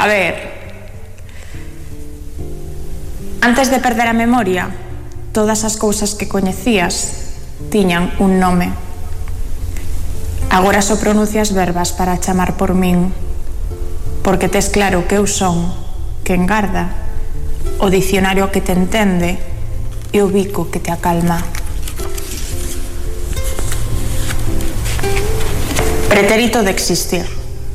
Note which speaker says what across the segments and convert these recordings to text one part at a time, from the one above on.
Speaker 1: A ver, antes de perder a memoria, todas as cousas que coñecías tiñan un nome. Agora só pronuncias verbas para chamar por min, porque tes claro que eu son quen garda o dicionario que te entende e o bico que te acalma. Pretérito de existir.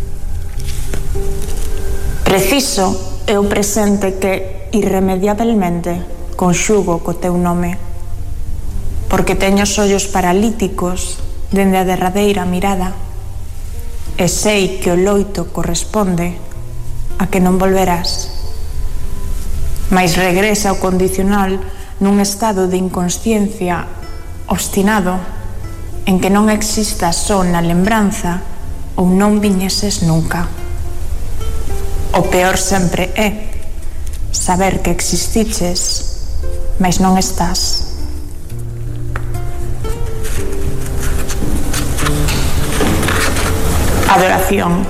Speaker 1: Preciso é o presente que irremediablemente conxugo co teu nome, porque teño os ollos paralíticos dende a derradeira mirada e sei que o loito corresponde a que non volverás, mais regresa o condicional nun estado de inconsciencia obstinado en que non exista só na lembranza ou non viñeses nunca. O peor sempre é saber que existiches, mais non estás. Adoración.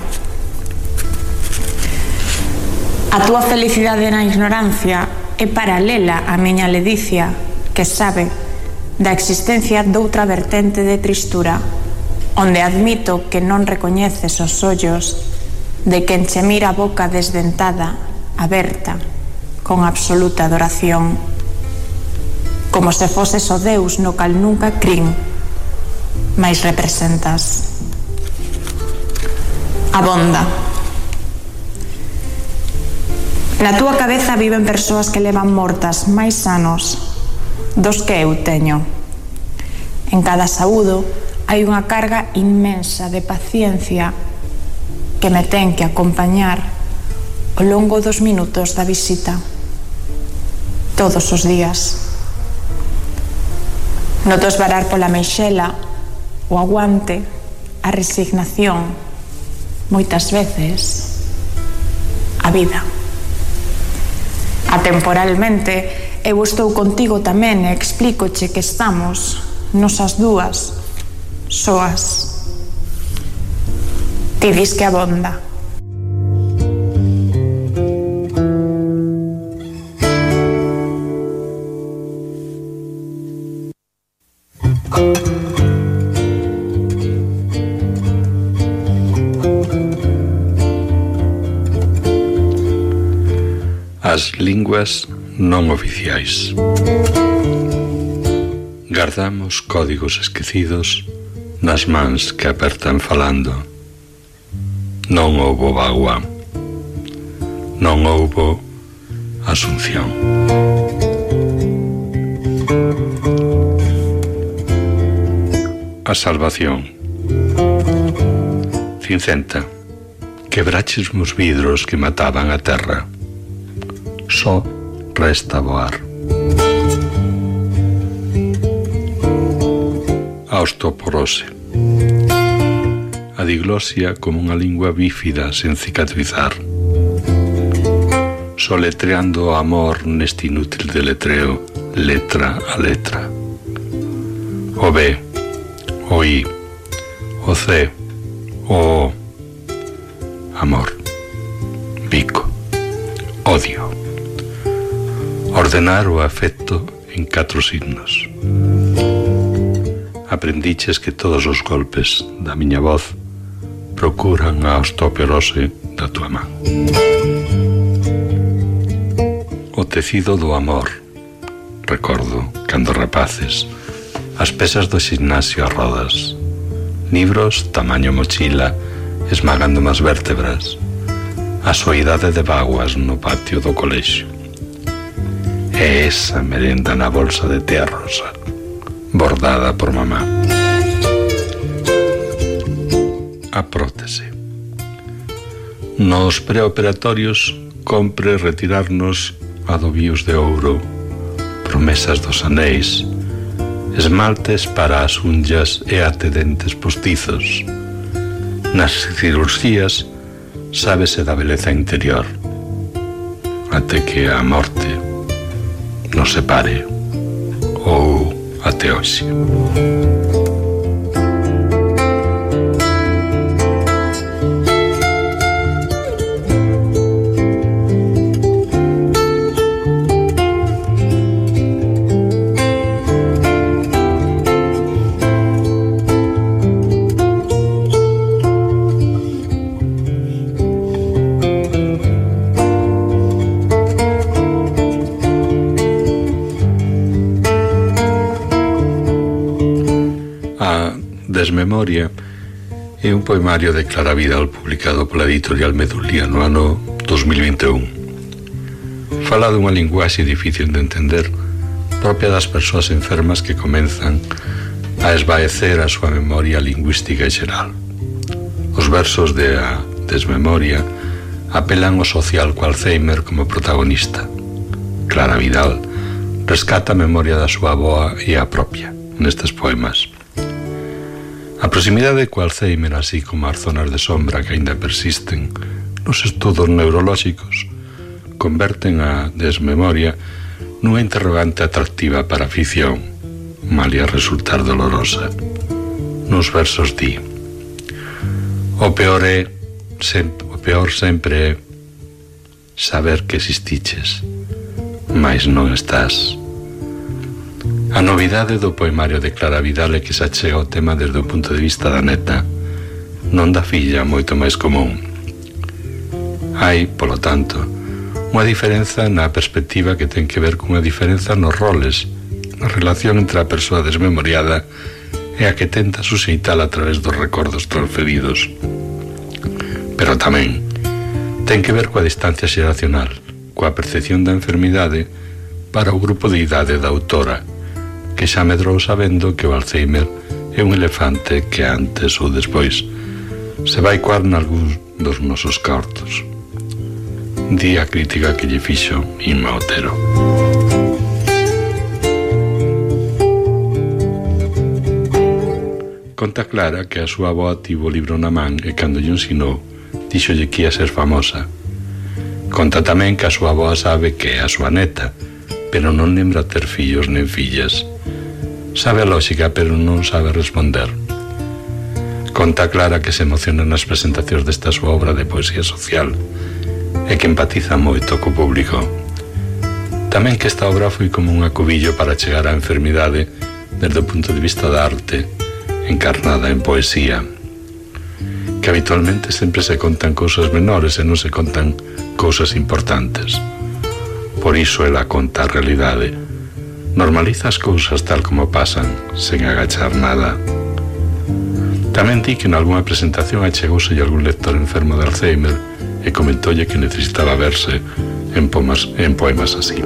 Speaker 1: A túa felicidade na ignorancia é paralela á miña ledicia, que sabe da existencia doutra vertente de tristura, onde admito que non recoñeces os ollos de quen che mira a boca desdentada, aberta, con absoluta adoración, como se foses o Deus no cal nunca crin, mais representas. Abonda. Na túa cabeza viven persoas que levan mortas máis anos dos que eu teño. En cada saúdo hai unha carga inmensa de paciencia que me ten que acompañar ao longo dos minutos da visita, todos os días. Noto esvarar pola meixela o aguante, a resignación, moitas veces a vida. Atemporalmente eu estou contigo tamén e explícoche que estamos nosas dúas soas. Ti dis que abonda.
Speaker 2: As linguas non oficiais. Gardamos códigos esquecidos nas mans que apertan falando. Non houbo Bagua, non houbo Asunción. A salvación. Cincenta. Quebraches os vidros que mataban a terra. Só resta voar. A osteoporose. A diglosia como unha lingua bífida sen cicatrizar, soletreando o amor neste inútil deletreo, letra a letra. O B, o I, o C, o O. Amor, bico, odio. Ordenar o afecto en 4 signos. Aprendiches que todos os golpes da miña voz procuran a osteoporose da tua man. O tecido do amor. Recordo, cando rapaces, as pesas do ximnasio a rodas, libros tamaño mochila esmagando as vértebras, a soidade de vaguas no patio do colexio. E esa merenda na bolsa de tea rosa, bordada por mamá. A prótese. Nos preoperatorios compre retirarnos adobios de ouro, promesas dos anéis, esmaltes para as unllas e até dentes postizos. Nas cirurxías sábese da beleza interior, até que a morte nos separe, ou até hoxe. Desmemoria é un poemario de Clara Vidal publicado pola editorial Medulia no ano 2021. Fala dunha linguaxe difícil de entender, propia das persoas enfermas que comenzan a esvaecer a súa memoria lingüística e xeral. Os versos de A Desmemoria apelan ao social co Alzheimer como protagonista. Clara Vidal rescata a memoria da súa avoa e a propia nestes poemas. A proximidade co Alzheimer, así como as zonas de sombra que aínda persisten nos estudos neurolóxicos, converten a Desmemoria nunha interrogante atractiva para a ficción, malia resultar dolorosa. Nos versos di: o peor sempre é saber que existiches, mais non estás. A novidade do poemario de Clara Vidal é que se achega ao tema desde o punto de vista da neta, non da filla, moito máis común. Hai, polo tanto, unha diferenza na perspectiva que ten que ver cunha diferenza nos roles, na relación entre a persoa desmemoriada e a que tenta suxeitala a través dos recordos transferidos. Pero tamén ten que ver coa distancia xeracional, coa percepción da enfermidade para o grupo de idade da autora, que xa medrou sabendo que o Alzheimer é un elefante que antes ou despois se vai coar nalgúns dos nosos cartos. Di a crítica que lle fixo Inma Otero. Conta Clara que a súa avoa tivo o libro na man e cando lle ensinou díxolle que ia ser famosa. Conta tamén que a súa avoa sabe que é a súa neta, pero non lembra ter fillos nen fillas. Sabe a lógica, pero non sabe responder. Conta Clara que se emociona nas presentacións desta súa obra de poesía social e que empatiza moito co público. Tamén que esta obra foi como un acubillo para chegar á enfermidade desde o punto de vista da arte, encarnada en poesía. Que habitualmente sempre se contan cousas menores e non se contan cousas importantes. Por iso ela conta a realidade. Normaliza as cousas tal como pasan, sen agachar nada. Tamén di que en algunha presentación achegouse algún lector enfermo de Alzheimer e comentoulle que necesitaba verse en poemas así.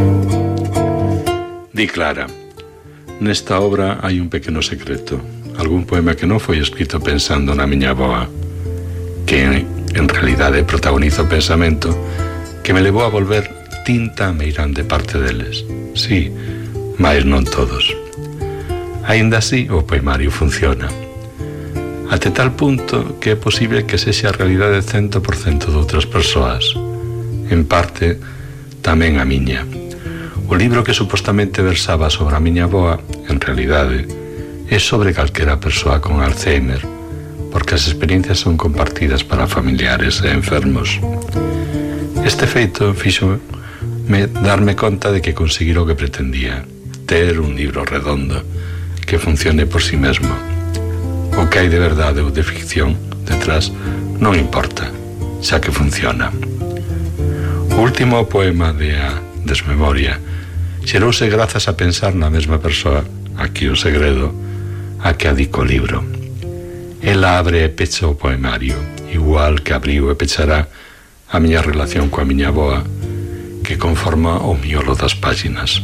Speaker 2: Di Clara: nesta obra hai un pequeno secreto, algún poema que non foi escrito pensando na miña avoa, que en realidade protagoniza o pensamento que me levou a volver tinta meirán de parte deles. Sí, mas non todos. Aínda así, o poemario funciona. Até tal punto que é posible que sexa a realidade 100% de outras persoas. En parte, tamén a miña. O libro que supostamente versaba sobre a miña avoa, en realidade, é sobre calquera persoa con Alzheimer, porque as experiencias son compartidas para familiares e enfermos. Este feito fíxome darme conta de que conseguir o que pretendía, ter un libro redondo que funcione por si mesmo. O que hai de verdade ou de ficción detrás non importa, xa que funciona. O último poema de A Desmemoria xerouse grazas a pensar na mesma persoa, aquí o segredo, a que adico o libro. Ela abre e pecha o poemario, igual que abriu e pechará a miña relación coa miña avoa, que conforma o miolo das páxinas.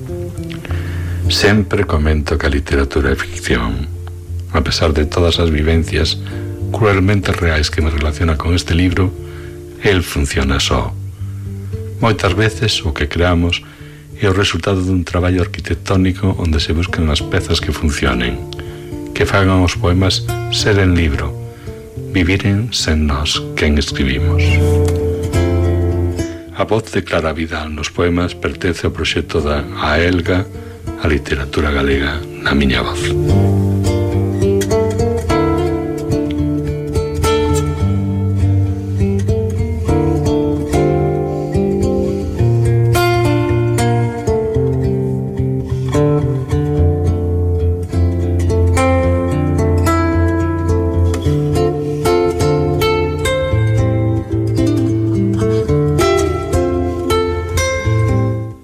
Speaker 2: Sempre comento que a literatura é ficción. A pesar de todas as vivencias cruelmente reais que me relaciona con este libro, el funciona só. Moitas veces o que creamos é o resultado dun traballo arquitectónico onde se buscan as pezas que funcionen, que fagan os poemas seren libro, viviren sen nós quen escribimos. A voz de Clara Vidal nos poemas pertence ao proxecto da AELGA, a literatura galega na miña voz.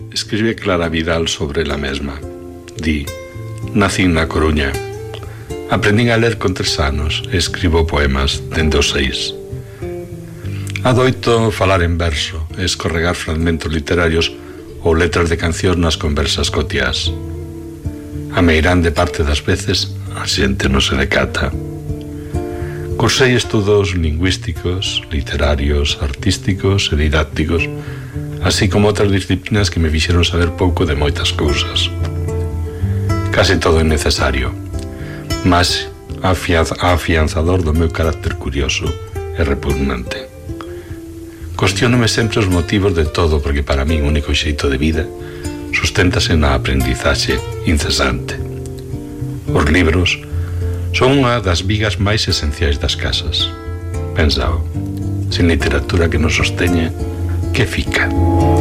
Speaker 2: Escribe Clara Vidal sobre la mesma. Di: nacín na Coruña. Aprendín a ler con 3 anos e escribo poemas dende os 6. Adoito falar en verso e escorregar fragmentos literarios ou letras de cancións nas conversas cotiás. A meirande parte das veces a xente non se decata. Cursei estudos lingüísticos, literarios, artísticos e didácticos, así como outras disciplinas que me fixeron saber pouco de moitas cousas. Casi todo é necesario, mas afianzador do meu carácter curioso e repugnante. Cuestionome sempre os motivos de todo, porque para min o único xeito de vida susténtase na aprendizaxe incesante. Os libros son unha das vigas máis esenciais das casas. Pensao, sin literatura que nos sosteñe, que fica?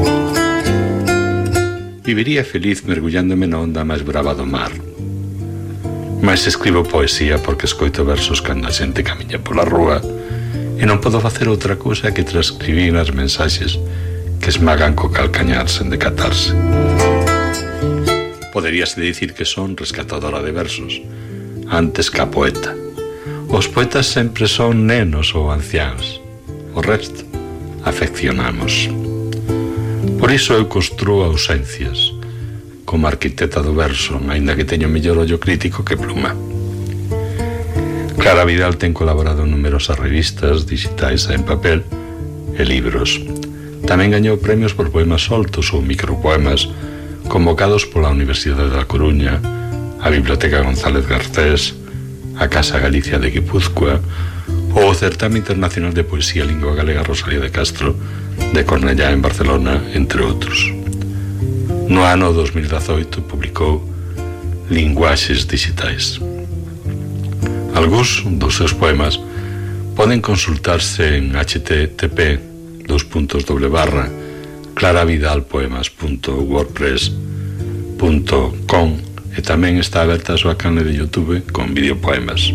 Speaker 2: Viviría feliz mergullándome na onda máis brava do mar. Mais escribo poesía porque escoito versos cando a xente camiña pola rúa e non podo facer outra cousa que transcribir as mensaxes que esmagan co calcañar sen decatarse. Poderíase dicir que son rescatadora de versos, antes que a poeta. Os poetas sempre son nenos ou anciáns. O resto, afeccionamos. Por iso eu construo ausencias, como arquitecta do verso, aínda que teño mellor ollo crítico que pluma. Clara Vidal ten colaborado en numerosas revistas digitais en papel e libros. Tamén gañou premios por poemas soltos ou micropoemas convocados pola Universidade da Coruña, a Biblioteca González Garcés, a Casa Galicia de Guipúzcoa ou o Certame Internacional de Poesía Lingua Galega Rosalía de Castro de Cornellá en Barcelona, entre outros. No ano 2018 publicou Linguaxes Digitais. Algúns dos seus poemas poden consultarse en http://claravidalpoemas.wordpress.com e tamén está aberta a súa canle de YouTube con videopoemas.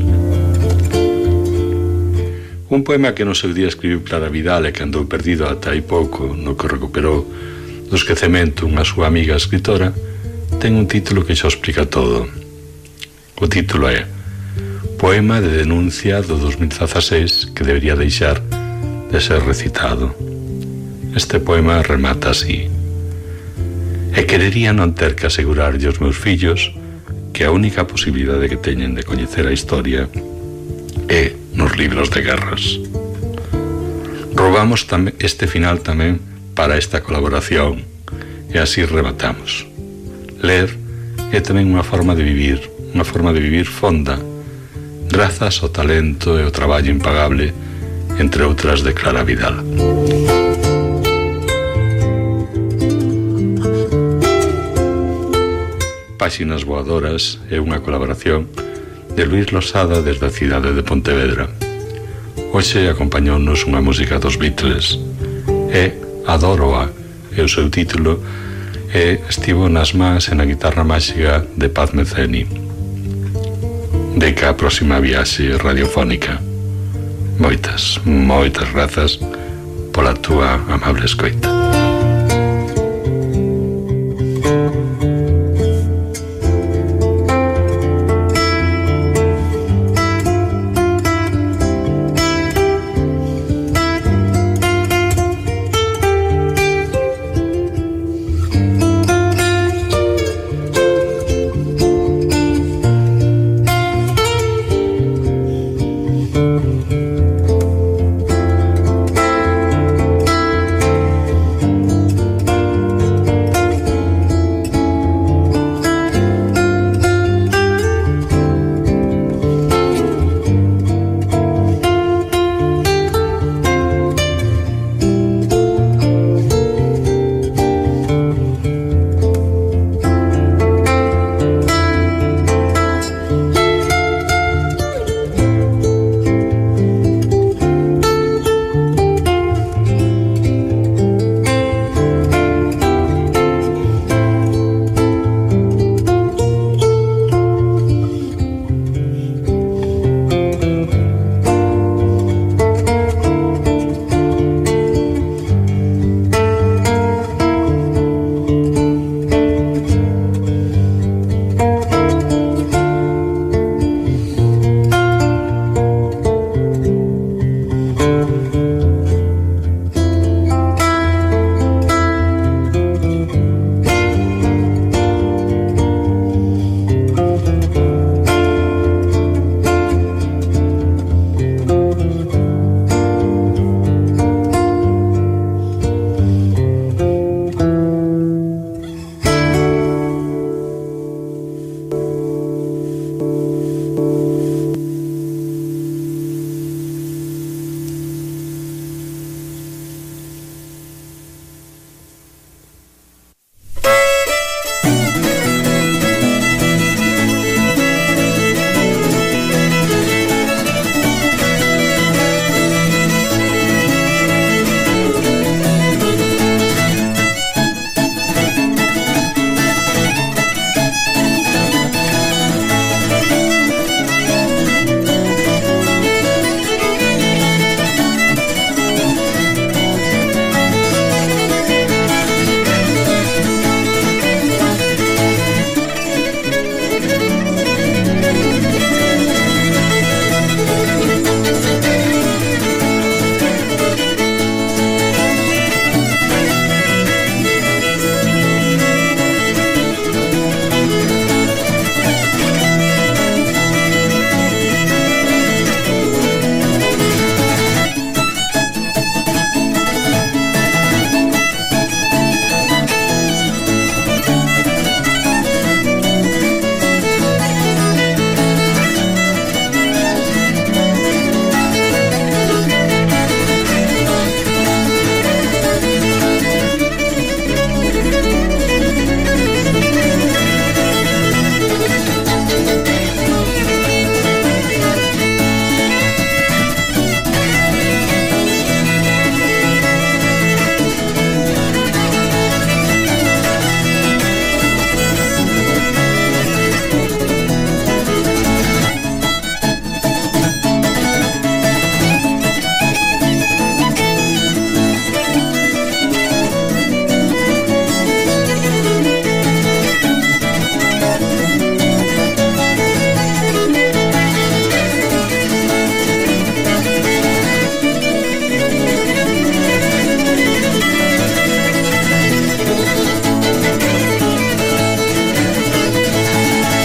Speaker 2: Un poema que no seu día escribiu Clara Vidal e que andou perdido ata hai pouco, no que recuperou do esquecemento unha súa amiga escritora, ten un título que xa explica todo. O título é Poema de denuncia do 2016 que debería deixar de ser recitado. Este poema remata así: E querería non ter que asegurarlle aos meus fillos que a única posibilidade que teñen de coñecer a historia é nos libros de guerras. Roubamos este final tamén para esta colaboración e así rematamos. Ler é tamén unha forma de vivir fonda, grazas ao talento e ao traballo impagable, entre outras, de Clara Vidal. Páxinas Voadoras é unha colaboración de Luís Losada desde a cidade de Pontevedra. Hoxe acompañounos unha música dos Beatles e Adóroa, e o seu título é Estivo nas mans e na guitarra máxica de Paz Meceni. Deca a próxima viaxe radiofónica. Moitas grazas pola túa amable escoita.